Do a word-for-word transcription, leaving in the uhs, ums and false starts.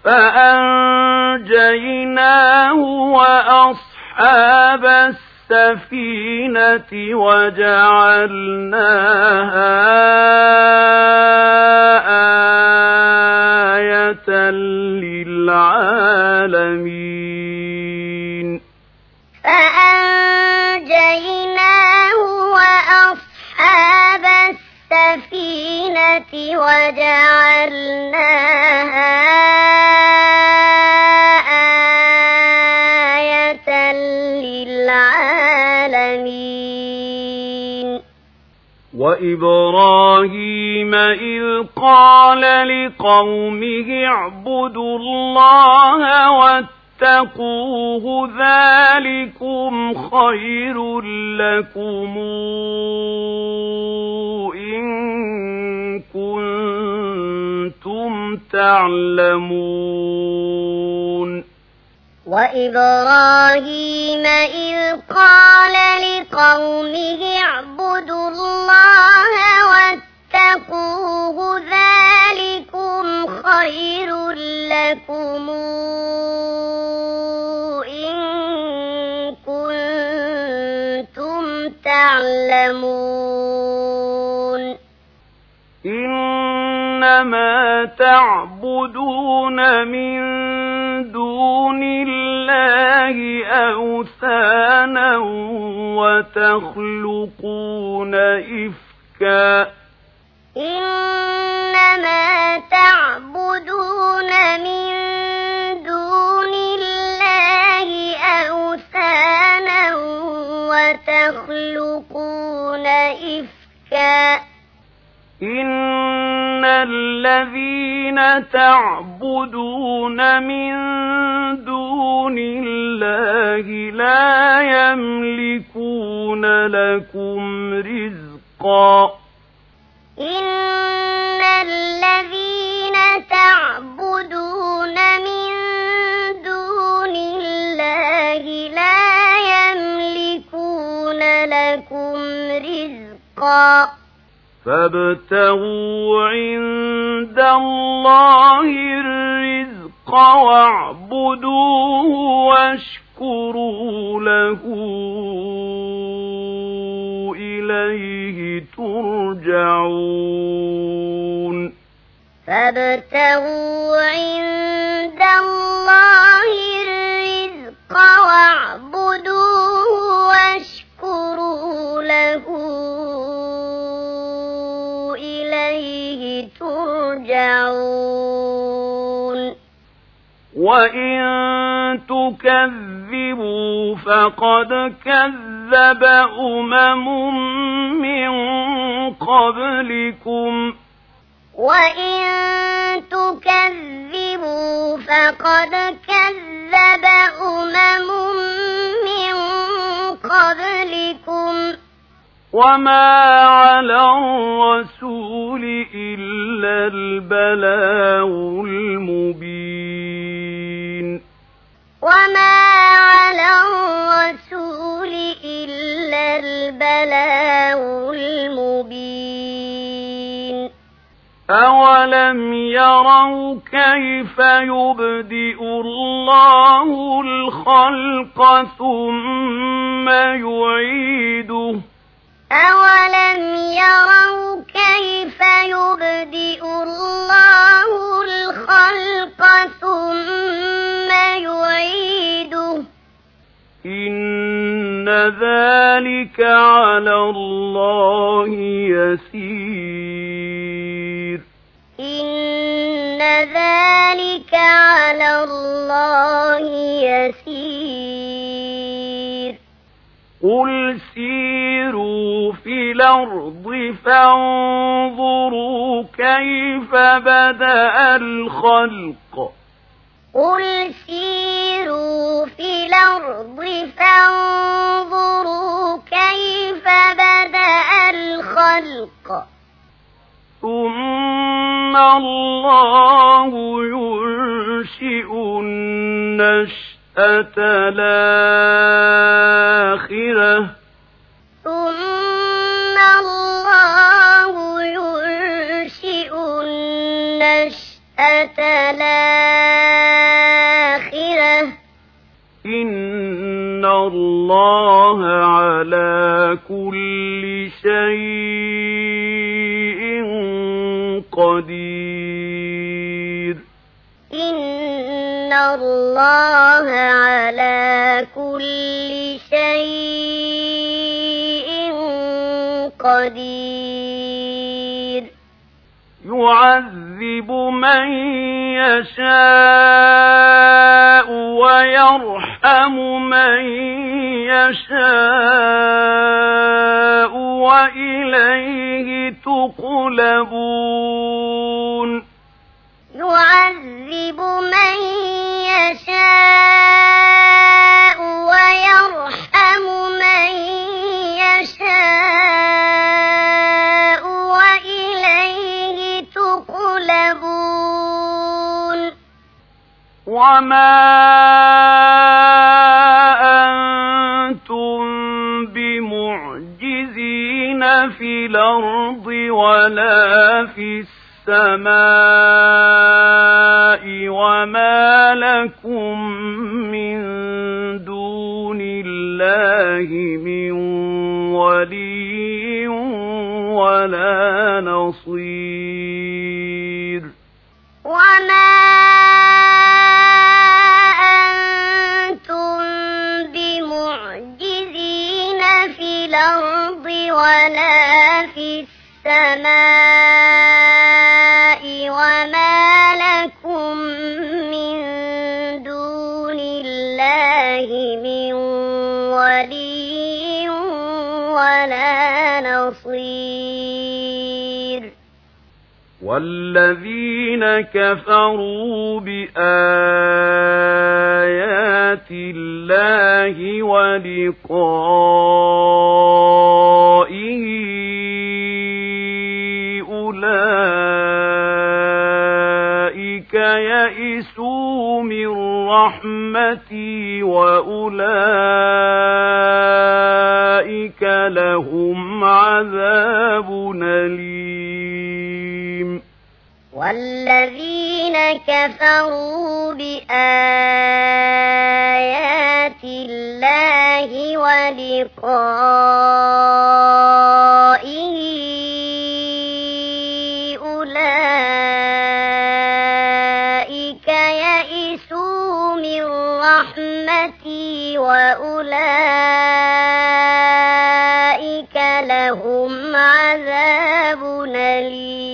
فأنجيناه وأصحاب السفينة وجعلناها آية للعالمين فأنجيناه وأصحاب السفينة وجعلناها آية للعالمين وإبراهيم إذ قال لقومه اعبدوا الله واتقوه ذلكم خير لكم إن كنتم تعلمون وإبراهيم إذ قال لقومه اعبدوا الله واتقوه ذلكم خير لكم إن كنتم تعلمون إنما تعبدون من دون الله أوثانا وتخلقون إفكا إنما تعبدون من دون الله أوثانا وتخلقون إفكا إن الذين تعبدون من دون الله لا يملكون لكم رزقا إن الذين تعبدون من دون الله لا يملكون لكم رزقا فابتغوا عند الله الرزق واعبدوه واشكروا له إليه ترجعون فابتغوا عند الله الرزق واعبدوه واشكروا له إليه ترجعون وإن تكذبوا فقد كذب أمم من قبلكم وإن تكذبوا فقد كذب أمم من قبلكم وما على الرسول إلا البلاغ المبين وما على الرسول إلا البلاغ المبين أولم يروا كيف يبدئ الله الخلق ثم يعيده أولم يروا كيف يبدئ الله الخلق ثم يعيده إن ذلك على الله يسير إن ذلك على الله يسير قل سيروا في الأرض فانظروا كيف بدأ الخلق قل سيروا في الأرض فانظروا كيف بدأ الخلق ثم الله ينشئ النشأة الآخرة ثم الله ينشئ النشأة الآخرة إن الله على كل شيء قدير إن الله على كل شيء قدير يعذب من يشاء ويرحم من يشاء وإليه تقلبون يعذب من يشاء ويرحم من يشاء وإليه تقلبون وما أنتم بمعجزين في الأرض ولا في السماء وما لكم من دون الله من ولي ولا نصير وما أنتم بمعجزين في الأرض ولا في السماء وما لكم من دون الله من ولي ولا نصير والذين كفروا بآيات الله ولقائه أولئك يئسوا من رحمتي وأولئك لهم عذاب أليم والذين كفروا بآيات الله ولقائه أولئك يئسوا من رحمتي وأولئك لهم عذاب أليم